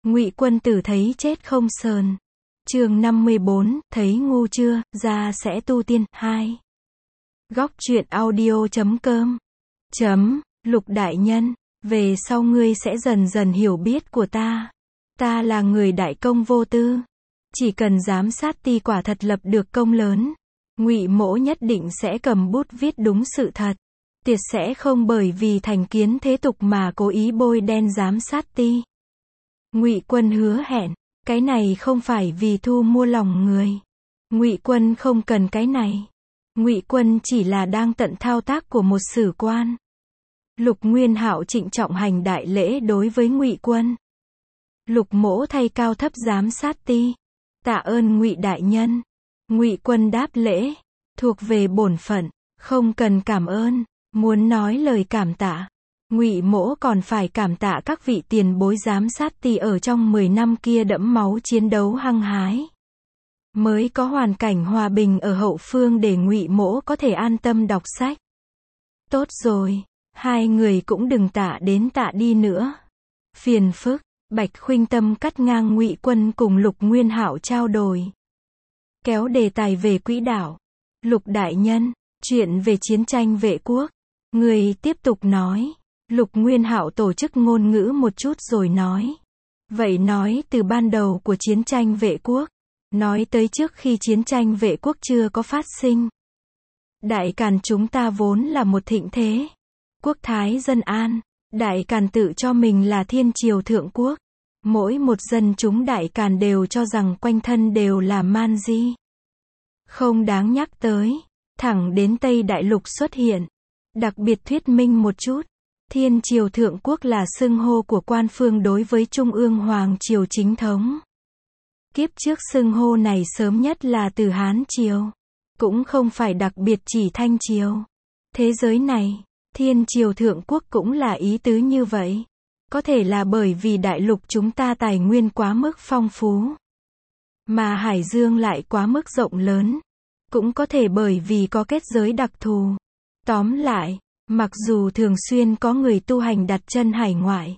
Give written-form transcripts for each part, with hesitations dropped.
Ngụy Quân Tử thấy chết không sờn. Chương 54, thấy ngu chưa, ra sẽ tu tiên, 2. Góc truyện audio.com. Lục đại nhân, về sau ngươi sẽ dần dần hiểu biết của ta. Ta là người đại công vô tư. Chỉ cần giám sát ti quả thật lập được công lớn. Ngụy Mỗ nhất định sẽ cầm bút viết đúng sự thật. Tuyệt sẽ không bởi vì thành kiến thế tục mà cố ý bôi đen giám sát ti. Ngụy Quân hứa hẹn, cái này không phải vì thu mua lòng người. Ngụy Quân không cần cái này. Ngụy Quân chỉ là đang tận thao tác của một sử quan. Lục Nguyên Hạo trịnh trọng hành đại lễ đối với Ngụy Quân. Lục Mỗ thay cao thấp giám sát ti. Tạ ơn Ngụy đại nhân. Ngụy Quân đáp lễ, thuộc về bổn phận, không cần cảm ơn. Muốn nói lời cảm tạ, Ngụy Mỗ còn phải cảm tạ các vị tiền bối giám sát ti ở trong 10 năm kia đẫm máu chiến đấu hăng hái. Mới có hoàn cảnh hòa bình ở hậu phương để Ngụy Mỗ có thể an tâm đọc sách. Tốt rồi, hai người cũng đừng tạ đến tạ đi nữa. Phiền phức. Bạch Khuynh Tâm cắt ngang Ngụy Quân cùng Lục Nguyên Hạo trao đổi. Kéo đề tài về quỹ đạo. Lục đại nhân, chuyện về chiến tranh vệ quốc. Người tiếp tục nói. Lục Nguyên Hạo tổ chức ngôn ngữ một chút rồi nói. Vậy nói từ ban đầu của chiến tranh vệ quốc. Nói tới trước khi chiến tranh vệ quốc chưa có phát sinh. Đại Càn chúng ta vốn là một thịnh thế. Quốc thái dân an. Đại Càn tự cho mình là thiên triều thượng quốc. Mỗi một dân chúng Đại Càn đều cho rằng quanh thân đều là man di. Không đáng nhắc tới. Thẳng đến Tây Đại Lục xuất hiện. Đặc biệt thuyết minh một chút. Thiên triều thượng quốc là xưng hô của quan phương đối với Trung ương Hoàng triều chính thống. Kiếp trước xưng hô này sớm nhất là từ Hán triều. Cũng không phải đặc biệt chỉ Thanh triều. Thế giới này, thiên triều thượng quốc cũng là ý tứ như vậy. Có thể là bởi vì đại lục chúng ta tài nguyên quá mức phong phú. Mà Hải Dương lại quá mức rộng lớn. Cũng có thể bởi vì có kết giới đặc thù. Tóm lại, mặc dù thường xuyên có người tu hành đặt chân hải ngoại.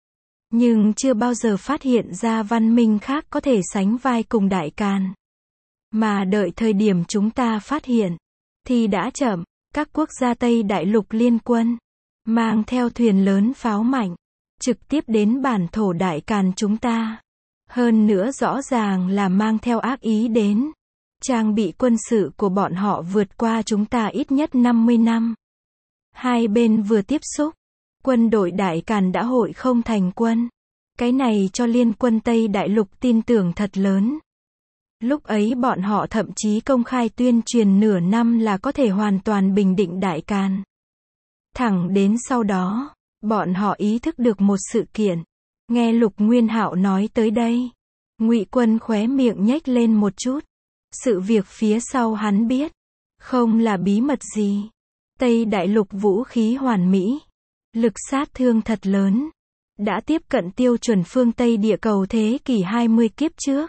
Nhưng chưa bao giờ phát hiện ra văn minh khác có thể sánh vai cùng Đại Càn. Mà đợi thời điểm chúng ta phát hiện, thì đã chậm. Các quốc gia Tây Đại Lục liên quân, mang theo thuyền lớn pháo mạnh, trực tiếp đến bản thổ Đại Càn chúng ta. Hơn nữa rõ ràng là mang theo ác ý đến. Trang bị quân sự của bọn họ vượt qua chúng ta ít nhất 50 năm. Hai bên vừa tiếp xúc, quân đội Đại Càn đã hội không thành quân. Cái này cho liên quân Tây Đại Lục tin tưởng thật lớn. Lúc ấy bọn họ thậm chí công khai tuyên truyền nửa năm là có thể hoàn toàn bình định Đại Càn. Thẳng đến sau đó, bọn họ ý thức được một sự kiện. Nghe Lục Nguyên Hạo nói tới đây, Ngụy Quân khóe miệng nhếch lên một chút. Sự việc phía sau hắn biết, không là bí mật gì. Tây Đại Lục vũ khí hoàn mỹ, lực sát thương thật lớn, đã tiếp cận tiêu chuẩn phương Tây địa cầu thế kỷ 20 kiếp trước.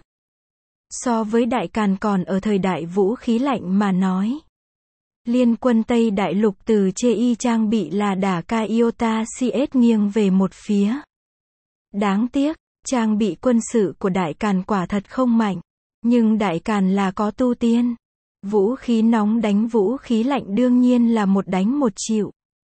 So với Đại Càn còn ở thời đại vũ khí lạnh mà nói. Liên quân Tây Đại Lục từ chê y trang bị là đả ca iota CS nghiêng về một phía. Đáng tiếc, trang bị quân sự của Đại Càn quả thật không mạnh. Nhưng Đại Càn là có tu tiên. Vũ khí nóng đánh vũ khí lạnh đương nhiên là một đánh một chịu.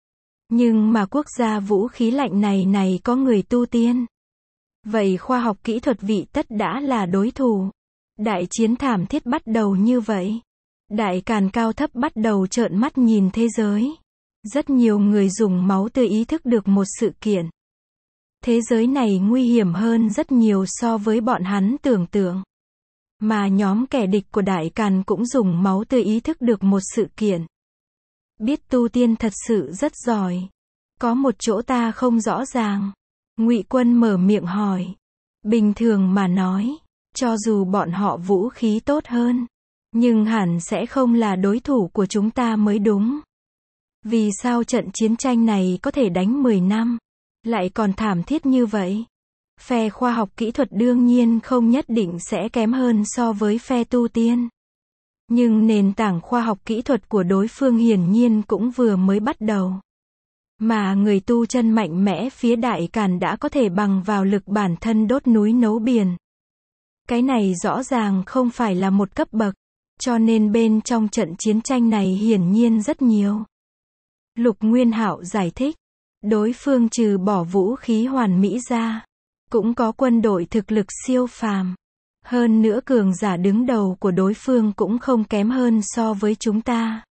Nhưng mà quốc gia vũ khí lạnh này có người tu tiên. Vậy khoa học kỹ thuật vị tất đã là đối thủ. Đại chiến thảm thiết bắt đầu như vậy. Đại Càn cao thấp bắt đầu trợn mắt nhìn thế giới. Rất nhiều người dùng máu tươi ý thức được một sự kiện. Thế giới này nguy hiểm hơn rất nhiều so với bọn hắn tưởng tượng. Mà nhóm kẻ địch của Đại Càn cũng dùng máu tươi ý thức được một sự kiện. Biết tu tiên thật sự rất giỏi. Có một chỗ ta không rõ ràng. Ngụy Quân mở miệng hỏi. Bình thường mà nói, cho dù bọn họ vũ khí tốt hơn, nhưng hẳn sẽ không là đối thủ của chúng ta mới đúng. Vì sao trận chiến tranh này có thể đánh 10 năm, lại còn thảm thiết như vậy? Phe khoa học kỹ thuật đương nhiên không nhất định sẽ kém hơn so với phe tu tiên. Nhưng nền tảng khoa học kỹ thuật của đối phương hiển nhiên cũng vừa mới bắt đầu. Mà người tu chân mạnh mẽ phía Đại Càn đã có thể bằng vào lực bản thân đốt núi nấu biển. Cái này rõ ràng không phải là một cấp bậc, cho nên bên trong trận chiến tranh này hiển nhiên rất nhiều. Lục Nguyên Hạo giải thích, đối phương trừ bỏ vũ khí hoàn mỹ ra, cũng có quân đội thực lực siêu phàm. Hơn nữa cường giả đứng đầu của đối phương cũng không kém hơn so với chúng ta.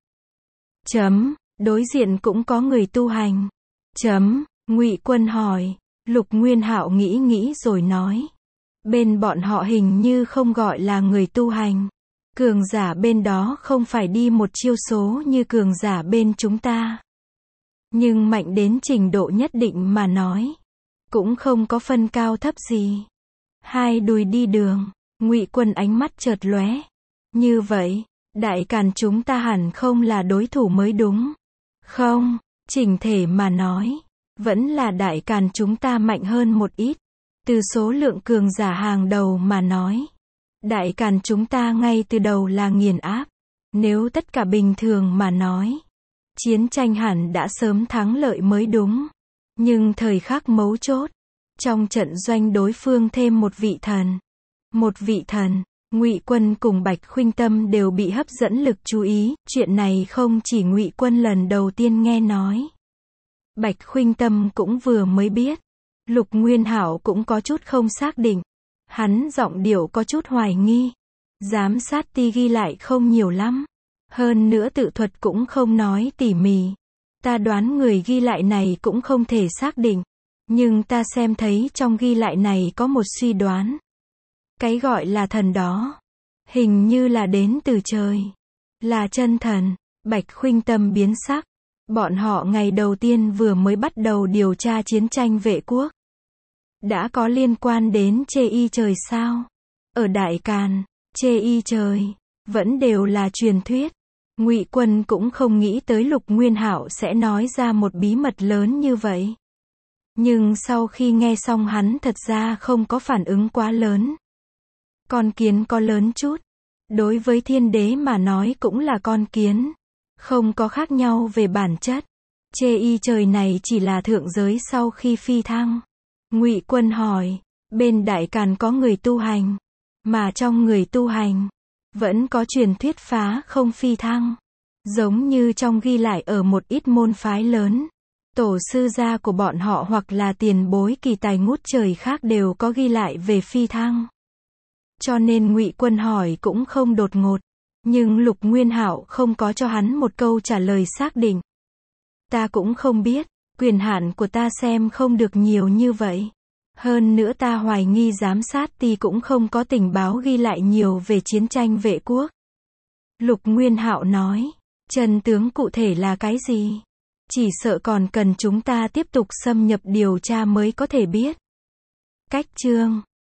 Đối diện cũng có người tu hành. Ngụy Quân hỏi. Lục Nguyên Hạo nghĩ rồi nói. Bên bọn họ hình như không gọi là người tu hành. Cường giả bên đó không phải đi một chiêu số như cường giả bên chúng ta. Nhưng mạnh đến trình độ nhất định mà nói. Cũng không có phân cao thấp gì. Hai đùi đi đường. Ngụy Quân ánh mắt chợt lóe. Như vậy, Đại Càn chúng ta hẳn không là đối thủ mới đúng. Không, chỉnh thể mà nói, vẫn là Đại Càn chúng ta mạnh hơn một ít. Từ số lượng cường giả hàng đầu mà nói, Đại Càn chúng ta ngay từ đầu là nghiền áp. Nếu tất cả bình thường mà nói, chiến tranh hẳn đã sớm thắng lợi mới đúng. Nhưng thời khắc mấu chốt, trong trận doanh đối phương thêm một vị thần. Ngụy Quân cùng Bạch Khuynh Tâm đều bị hấp dẫn lực chú ý, chuyện này không chỉ Ngụy Quân lần đầu tiên nghe nói. Bạch Khuynh Tâm cũng vừa mới biết. Lục Nguyên Hạo cũng có chút không xác định. Hắn giọng điệu có chút hoài nghi. Giám sát ti ghi lại không nhiều lắm. Hơn nữa tự thuật cũng không nói tỉ mỉ. Ta đoán người ghi lại này cũng không thể xác định. Nhưng ta xem thấy trong ghi lại này có một suy đoán. Cái gọi là thần đó, hình như là đến từ trời. Là chân thần. Bạch Khuynh Tâm biến sắc. Bọn họ ngày đầu tiên vừa mới bắt đầu điều tra chiến tranh vệ quốc. Đã có liên quan đến chê y trời sao? Ở Đại Càn, chê y trời, vẫn đều là truyền thuyết. Ngụy Quân cũng không nghĩ tới Lục Nguyên Hạo sẽ nói ra một bí mật lớn như vậy. Nhưng sau khi nghe xong hắn thật ra không có phản ứng quá lớn. Con kiến có lớn chút. Đối với thiên đế mà nói cũng là con kiến. Không có khác nhau về bản chất. Chê y trời này chỉ là thượng giới sau khi phi thăng. Ngụy Quân hỏi, bên Đại Càn có người tu hành. Mà trong người tu hành, vẫn có truyền thuyết phá không phi thăng. Giống như trong ghi lại ở một ít môn phái lớn. Tổ sư gia của bọn họ hoặc là tiền bối kỳ tài ngút trời khác đều có ghi lại về phi thăng. Cho nên Ngụy Quân hỏi cũng không đột ngột. Nhưng Lục Nguyên Hạo không có cho hắn một câu trả lời xác định. Ta cũng không biết, quyền hạn của ta xem không được nhiều như vậy. Hơn nữa ta hoài nghi giám sát ti cũng không có tình báo ghi lại nhiều về chiến tranh vệ quốc. Lục Nguyên Hạo nói, chân tướng cụ thể là cái gì? Chỉ sợ còn cần chúng ta tiếp tục xâm nhập điều tra mới có thể biết. Cách chương